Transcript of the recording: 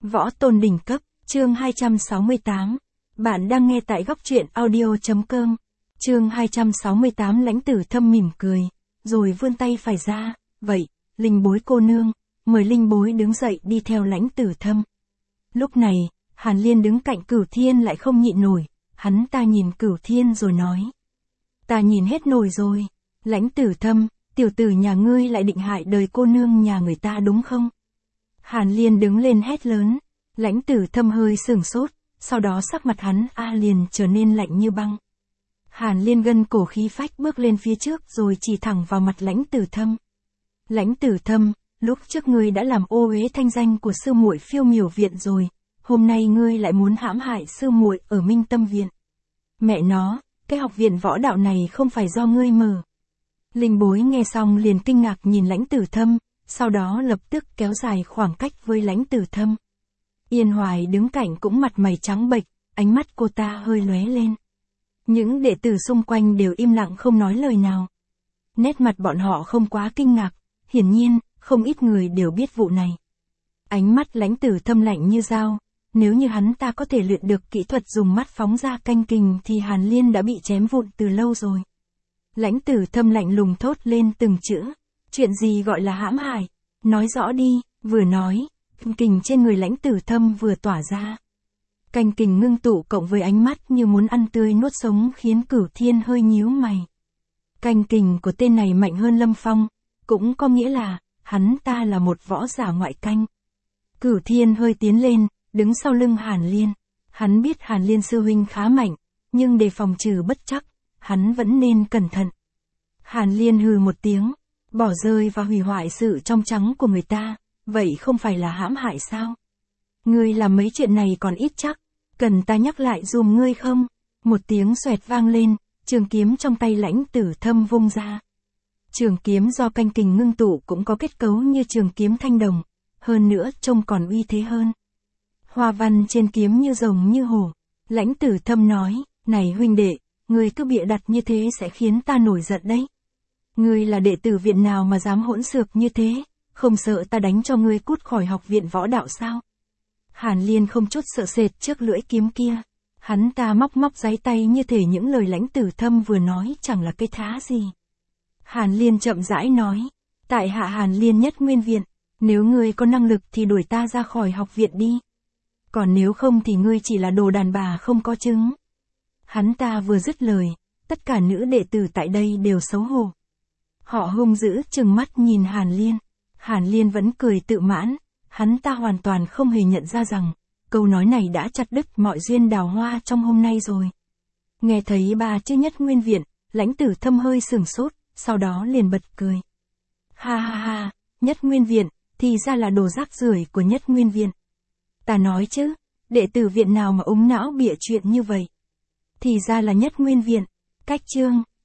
Võ tôn đỉnh cấp, chương 268. Bạn đang nghe tại góc truyện audio.com. Chương 268. Lãnh Tử Thâm mỉm cười, rồi vươn tay phải ra, vậy, Linh Bối cô nương, mời Linh Bối đứng dậy đi theo Lãnh Tử Thâm. Lúc này, Hàn Liên đứng cạnh Cửu Thiên lại không nhịn nổi, hắn ta nhìn Cửu Thiên rồi nói. Ta nhìn hết nổi rồi, Lãnh Tử Thâm, tiểu tử nhà ngươi lại định hại đời cô nương nhà người ta đúng không? Hàn Liên đứng lên hét lớn, Lãnh Tử Thâm hơi sửng sốt, sau đó sắc mặt hắn liền trở nên lạnh như băng. Hàn Liên gân cổ khí phách bước lên phía trước rồi chỉ thẳng vào mặt Lãnh Tử Thâm. Lãnh Tử Thâm, lúc trước ngươi đã làm ô uế thanh danh của sư muội Phiêu Miểu viện rồi, hôm nay ngươi lại muốn hãm hại sư muội ở Minh Tâm viện. Mẹ nó, cái học viện võ đạo này không phải do ngươi mở. Linh Bối nghe xong liền kinh ngạc nhìn Lãnh Tử Thâm, sau đó lập tức kéo dài khoảng cách với Lãnh Tử Thâm. Yên Hoài đứng cạnh cũng mặt mày trắng bệch, ánh mắt cô ta hơi lóe lên. Những đệ tử xung quanh đều im lặng không nói lời nào. Nét mặt bọn họ không quá kinh ngạc, hiển nhiên, không ít người đều biết vụ này. Ánh mắt Lãnh Tử Thâm lạnh như dao, nếu như hắn ta có thể luyện được kỹ thuật dùng mắt phóng ra canh kình thì Hàn Liên đã bị chém vụn từ lâu rồi. Lãnh Tử Thâm lạnh lùng thốt lên từng chữ, chuyện gì gọi là hãm hại, nói rõ đi, vừa nói, kình trên người Lãnh Tử Thâm vừa tỏa ra. Canh kình ngưng tụ cộng với ánh mắt như muốn ăn tươi nuốt sống khiến Cửu Thiên hơi nhíu mày. Canh kình của tên này mạnh hơn Lâm Phong, cũng có nghĩa là, hắn ta là một võ giả ngoại canh. Cửu Thiên hơi tiến lên, đứng sau lưng Hàn Liên. Hắn biết Hàn Liên sư huynh khá mạnh, nhưng để phòng trừ bất trắc, hắn vẫn nên cẩn thận. Hàn Liên hừ một tiếng, bỏ rơi và hủy hoại sự trong trắng của người ta, vậy không phải là hãm hại sao? Ngươi làm mấy chuyện này còn ít chắc, cần ta nhắc lại dùm ngươi không? Một tiếng xoẹt vang lên, trường kiếm trong tay Lãnh Tử Thâm vung ra. Trường kiếm do canh kình ngưng tụ cũng có kết cấu như trường kiếm thanh đồng, hơn nữa trông còn uy thế hơn. Hoa văn trên kiếm như rồng như hổ. Lãnh Tử Thâm nói, này huynh đệ, ngươi cứ bịa đặt như thế sẽ khiến ta nổi giận đấy. Ngươi là đệ tử viện nào mà dám hỗn xược như thế, không sợ ta đánh cho ngươi cút khỏi học viện võ đạo sao? Hàn Liên không chút sợ sệt trước lưỡi kiếm kia. Hắn ta móc giấy tay như thể những lời Lãnh Tử Thâm vừa nói chẳng là cái thá gì. Hàn Liên chậm rãi nói, tại hạ Hàn Liên Nhất Nguyên viện, nếu ngươi có năng lực thì đuổi ta ra khỏi học viện đi. Còn nếu không thì ngươi chỉ là đồ đàn bà không có trứng. Hắn ta vừa dứt lời, tất cả nữ đệ tử tại đây đều xấu hổ. Họ hung dữ trừng mắt nhìn Hàn Liên. Hàn Liên vẫn cười tự mãn, hắn ta hoàn toàn không hề nhận ra rằng, câu nói này đã chặt đứt mọi duyên đào hoa trong hôm nay rồi. Nghe thấy ba chữ Nhất Nguyên viện, Lãnh Tử Thâm hơi sửng sốt, sau đó liền bật cười. Ha ha ha, Nhất Nguyên viện, thì ra là đồ rác rưởi của Nhất Nguyên viện. Ta nói chứ, đệ tử viện nào mà úng não bịa chuyện như vậy. Thì ra là Nhất Nguyên viện. Cách chương,